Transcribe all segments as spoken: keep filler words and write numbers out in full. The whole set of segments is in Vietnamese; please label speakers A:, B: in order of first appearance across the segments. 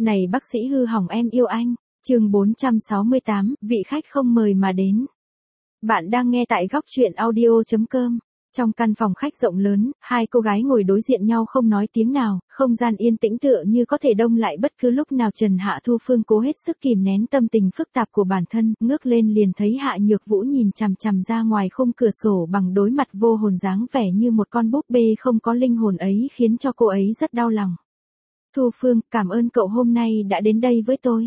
A: Này bác sĩ hư hỏng em yêu anh. Chương bốn trăm sáu mươi tám, vị khách không mời mà đến. Bạn đang nghe tại góc truyện audio chấm com. Trong căn phòng khách rộng lớn, hai cô gái ngồi đối diện nhau không nói tiếng nào, không gian yên tĩnh tựa như có thể đông lại bất cứ lúc nào. Trần Hạ Thu Phương cố hết sức kìm nén tâm tình phức tạp của bản thân, ngước lên liền thấy Hạ Nhược Vũ nhìn chằm chằm ra ngoài khung cửa sổ bằng đối mặt vô hồn dáng vẻ như một con búp bê không có linh hồn ấy khiến cho cô ấy rất đau lòng. Thu Phương, cảm ơn cậu hôm nay đã đến đây với tôi.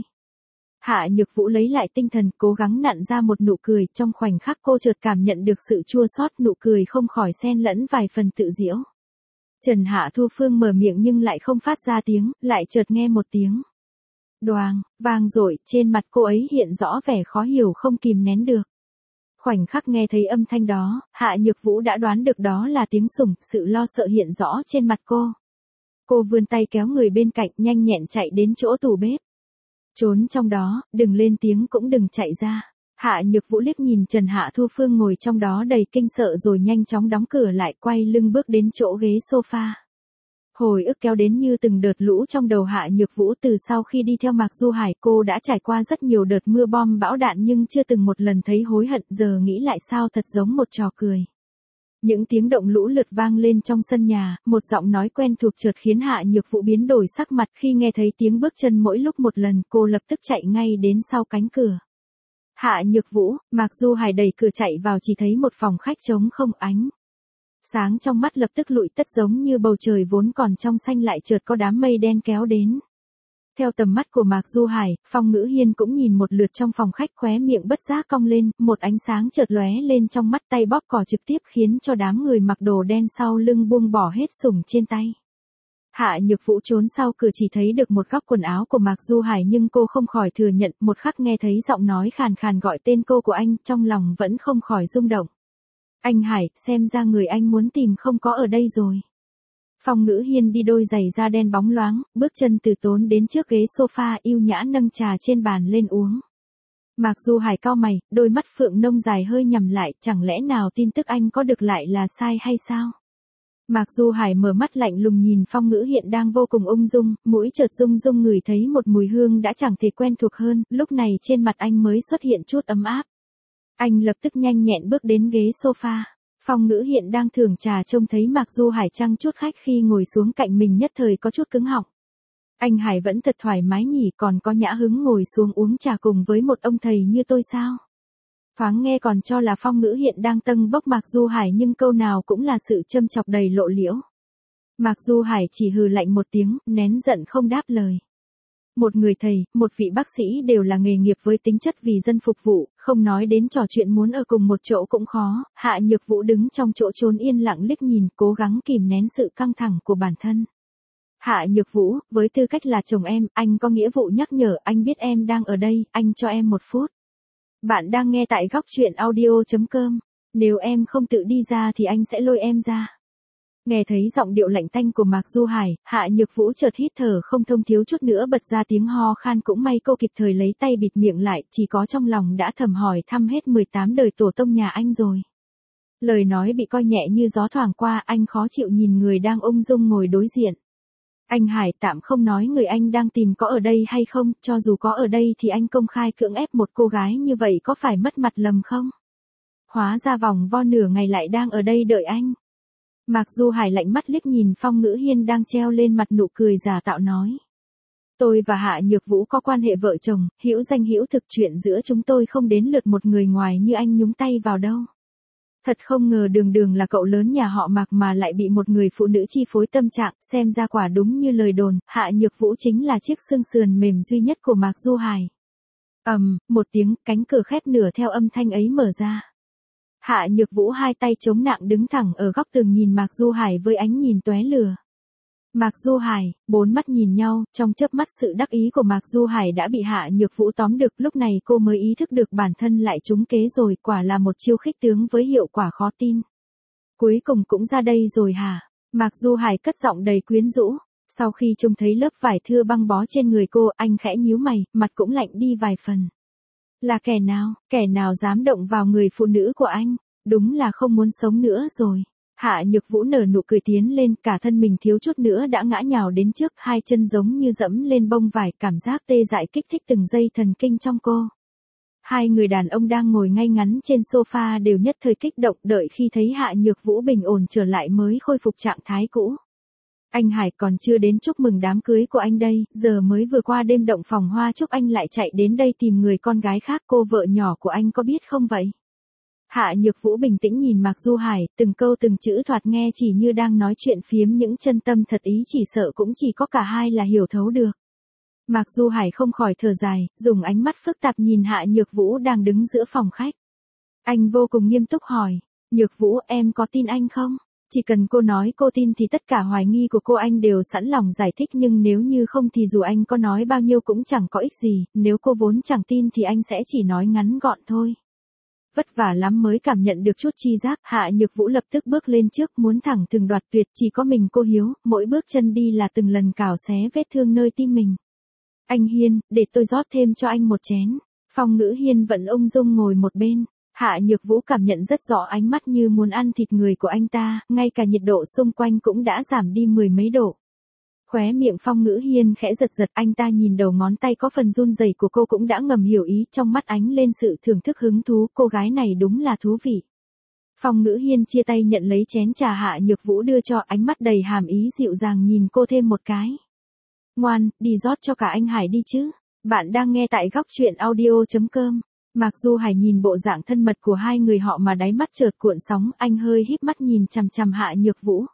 A: Hạ Nhược Vũ lấy lại tinh thần, cố gắng nặn ra một nụ cười, trong khoảnh khắc cô chợt cảm nhận được sự chua xót, nụ cười không khỏi xen lẫn vài phần tự giễu. Trần Hạ Thu Phương mở miệng nhưng lại không phát ra tiếng, lại chợt nghe một tiếng đoàng, vang dội, trên mặt cô ấy hiện rõ vẻ khó hiểu không kìm nén được. Khoảnh khắc nghe thấy âm thanh đó, Hạ Nhược Vũ đã đoán được đó là tiếng sủng, sự lo sợ hiện rõ trên mặt cô. Cô vươn tay kéo người bên cạnh, nhanh nhẹn chạy đến chỗ tủ bếp. Trốn trong đó, đừng lên tiếng cũng đừng chạy ra. Hạ Nhược Vũ liếc nhìn Trần Hạ Thu Phương ngồi trong đó đầy kinh sợ rồi nhanh chóng đóng cửa lại, quay lưng bước đến chỗ ghế sofa. Hồi ức kéo đến như từng đợt lũ trong đầu Hạ Nhược Vũ. Từ sau khi đi theo Mạc Du Hải, cô đã trải qua rất nhiều đợt mưa bom bão đạn nhưng chưa từng một lần thấy hối hận, giờ nghĩ lại sao thật giống một trò cười. Những tiếng động lũ lượt vang lên trong sân nhà, một giọng nói quen thuộc chợt khiến Hạ Nhược Vũ biến đổi sắc mặt. Khi nghe thấy tiếng bước chân mỗi lúc một lần, cô lập tức chạy ngay đến sau cánh cửa. Hạ Nhược Vũ, Mạc Du Hải đẩy cửa chạy vào, chỉ thấy một phòng khách trống không, ánh sáng trong mắt lập tức lụi tất, giống như bầu trời vốn còn trong xanh lại chợt có đám mây đen kéo đến. Theo tầm mắt của Mạc Du Hải, Phong Ngữ Hiên cũng nhìn một lượt trong phòng khách, khóe miệng bất giác cong lên, một ánh sáng chợt lóe lên trong mắt, tay bóp cò trực tiếp khiến cho đám người mặc đồ đen sau lưng buông bỏ hết sủng trên tay. Hạ Nhược Vũ trốn sau cửa chỉ thấy được một góc quần áo của Mạc Du Hải nhưng cô không khỏi thừa nhận, một khắc nghe thấy giọng nói khàn khàn gọi tên cô của anh, trong lòng vẫn không khỏi rung động. Anh Hải, xem ra người anh muốn tìm không có ở đây rồi. Phong Ngữ Hiên đi đôi giày da đen bóng loáng, bước chân từ tốn đến trước ghế sofa, yêu nhã nâng trà trên bàn lên uống. Mạc Du Hải cau mày, đôi mắt phượng nông dài hơi nhắm lại, chẳng lẽ nào tin tức anh có được lại là sai hay sao? Mạc Du Hải mở mắt lạnh lùng nhìn Phong Ngữ Hiên đang vô cùng ung dung, mũi chợt rung rung ngửi thấy một mùi hương đã chẳng thể quen thuộc hơn, lúc này trên mặt anh mới xuất hiện chút ấm áp. Anh lập tức nhanh nhẹn bước đến ghế sofa. Phong Ngữ Hiện đang thưởng trà trông thấy Mạc Du Hải chăng chút khách khi ngồi xuống cạnh mình nhất thời có chút cứng họng. Anh Hải vẫn thật thoải mái nhỉ, còn có nhã hứng ngồi xuống uống trà cùng với một ông thầy như tôi sao? Thoáng nghe còn cho là Phong Ngữ Hiện đang tâng bốc Mạc Du Hải nhưng câu nào cũng là sự châm chọc đầy lộ liễu. Mạc Du Hải chỉ hừ lạnh một tiếng, nén giận không đáp lời. Một người thầy, một vị bác sĩ đều là nghề nghiệp với tính chất vì dân phục vụ, không nói đến trò chuyện muốn ở cùng một chỗ cũng khó. Hạ Nhược Vũ đứng trong chỗ trốn yên lặng liếc nhìn, cố gắng kìm nén sự căng thẳng của bản thân. Hạ Nhược Vũ, với tư cách là chồng em, anh có nghĩa vụ nhắc nhở, anh biết em đang ở đây, anh cho em một phút. Bạn đang nghe tại góc truyện audio chấm com. Nếu em không tự đi ra thì anh sẽ lôi em ra. Nghe thấy giọng điệu lạnh tanh của Mạc Du Hải, Hạ Nhược Vũ chợt hít thở không thông, thiếu chút nữa bật ra tiếng ho khan, cũng may cô kịp thời lấy tay bịt miệng lại, chỉ có trong lòng đã thầm hỏi thăm hết mười tám đời tổ tông nhà anh rồi. Lời nói bị coi nhẹ như gió thoảng qua, anh khó chịu nhìn người đang ung dung ngồi đối diện. Anh Hải, tạm không nói người anh đang tìm có ở đây hay không, cho dù có ở đây thì anh công khai cưỡng ép một cô gái như vậy có phải mất mặt lầm không? Hóa ra vòng vo nửa ngày lại đang ở đây đợi anh. Mạc Du Hải lạnh mắt liếc nhìn Phong Ngữ Hiên đang treo lên mặt nụ cười giả tạo nói. Tôi và Hạ Nhược Vũ có quan hệ vợ chồng, hữu danh hữu thực, chuyện giữa chúng tôi không đến lượt một người ngoài như anh nhúng tay vào đâu. Thật không ngờ đường đường là cậu lớn nhà họ Mạc mà lại bị một người phụ nữ chi phối tâm trạng, xem ra quả đúng như lời đồn, Hạ Nhược Vũ chính là chiếc xương sườn mềm duy nhất của Mạc Du Hải. Ầm, um, một tiếng, cánh cửa khép nửa theo âm thanh ấy mở ra. Hạ Nhược Vũ hai tay chống nặng đứng thẳng ở góc tường nhìn Mạc Du Hải với ánh nhìn tóe lửa. Mạc Du Hải, bốn mắt nhìn nhau, trong chớp mắt sự đắc ý của Mạc Du Hải đã bị Hạ Nhược Vũ tóm được, lúc này cô mới ý thức được bản thân lại trúng kế rồi, quả là một chiêu khích tướng với hiệu quả khó tin. Cuối cùng cũng ra đây rồi hả? Mạc Du Hải cất giọng đầy quyến rũ. Sau khi trông thấy lớp vải thưa băng bó trên người cô, anh khẽ nhíu mày, mặt cũng lạnh đi vài phần. Là kẻ nào, kẻ nào dám động vào người phụ nữ của anh? Đúng là không muốn sống nữa rồi. Hạ Nhược Vũ nở nụ cười tiến lên, cả thân mình thiếu chút nữa đã ngã nhào đến trước, hai chân giống như dẫm lên bông vải, cảm giác tê dại kích thích từng dây thần kinh trong cô. Hai người đàn ông đang ngồi ngay ngắn trên sofa đều nhất thời kích động, đợi khi thấy Hạ Nhược Vũ bình ổn trở lại mới khôi phục trạng thái cũ. Anh Hải còn chưa đến chúc mừng đám cưới của anh đây, giờ mới vừa qua đêm động phòng hoa chúc anh lại chạy đến đây tìm người con gái khác, cô vợ nhỏ của anh có biết không vậy? Hạ Nhược Vũ bình tĩnh nhìn Mạc Du Hải, từng câu từng chữ thoạt nghe chỉ như đang nói chuyện phiếm, những chân tâm thật ý chỉ sợ cũng chỉ có cả hai là hiểu thấu được. Mạc Du Hải không khỏi thở dài, dùng ánh mắt phức tạp nhìn Hạ Nhược Vũ đang đứng giữa phòng khách. Anh vô cùng nghiêm túc hỏi, Nhược Vũ, em có tin anh không? Chỉ cần cô nói cô tin thì tất cả hoài nghi của cô anh đều sẵn lòng giải thích, nhưng nếu như không thì dù anh có nói bao nhiêu cũng chẳng có ích gì, nếu cô vốn chẳng tin thì anh sẽ chỉ nói ngắn gọn thôi. Vất vả lắm mới cảm nhận được chút chi giác, Hạ Nhược Vũ lập tức bước lên trước muốn thẳng thừng đoạt tuyệt, chỉ có mình cô hiếu, mỗi bước chân đi là từng lần cào xé vết thương nơi tim mình. Anh Hiên, để tôi rót thêm cho anh một chén. Phong Ngữ Hiên vẫn ung dung ngồi một bên. Hạ Nhược Vũ cảm nhận rất rõ ánh mắt như muốn ăn thịt người của anh ta, ngay cả nhiệt độ xung quanh cũng đã giảm đi mười mấy độ. Khóe miệng Phong Ngữ Hiên khẽ giật giật, anh ta nhìn đầu ngón tay có phần run rẩy của cô cũng đã ngầm hiểu ý, trong mắt ánh lên sự thưởng thức hứng thú, cô gái này đúng là thú vị. Phong Ngữ Hiên chia tay nhận lấy chén trà Hạ Nhược Vũ đưa cho, ánh mắt đầy hàm ý dịu dàng nhìn cô thêm một cái. Ngoan, đi rót cho cả anh Hải đi chứ. Bạn đang nghe tại góc truyện audio chấm com. Mạc Du Hải nhìn bộ dạng thân mật của hai người họ mà đáy mắt chợt cuộn sóng, anh hơi híp mắt nhìn chằm chằm Hạ Nhược Vũ.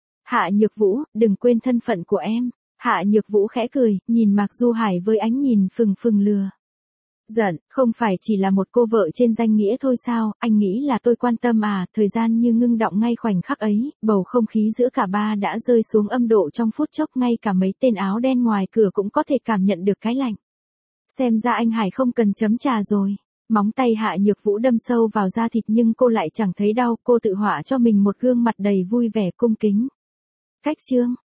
A: Hạ Nhược Vũ, đừng quên thân phận của em. Hạ Nhược Vũ khẽ cười, nhìn Mạc Du Hải với ánh nhìn phừng phừng lừa. Giận, không phải chỉ là một cô vợ trên danh nghĩa thôi sao, anh nghĩ là tôi quan tâm à, thời gian như ngưng đọng ngay khoảnh khắc ấy, bầu không khí giữa cả ba đã rơi xuống âm độ trong phút chốc, ngay cả mấy tên áo đen ngoài cửa cũng có thể cảm nhận được cái lạnh. Xem ra anh Hải không cần chấm trà rồi. Móng tay Hạ Nhược Vũ đâm sâu vào da thịt nhưng cô lại chẳng thấy đau, cô tự họa cho mình một gương mặt đầy vui vẻ cung kính. Cách chương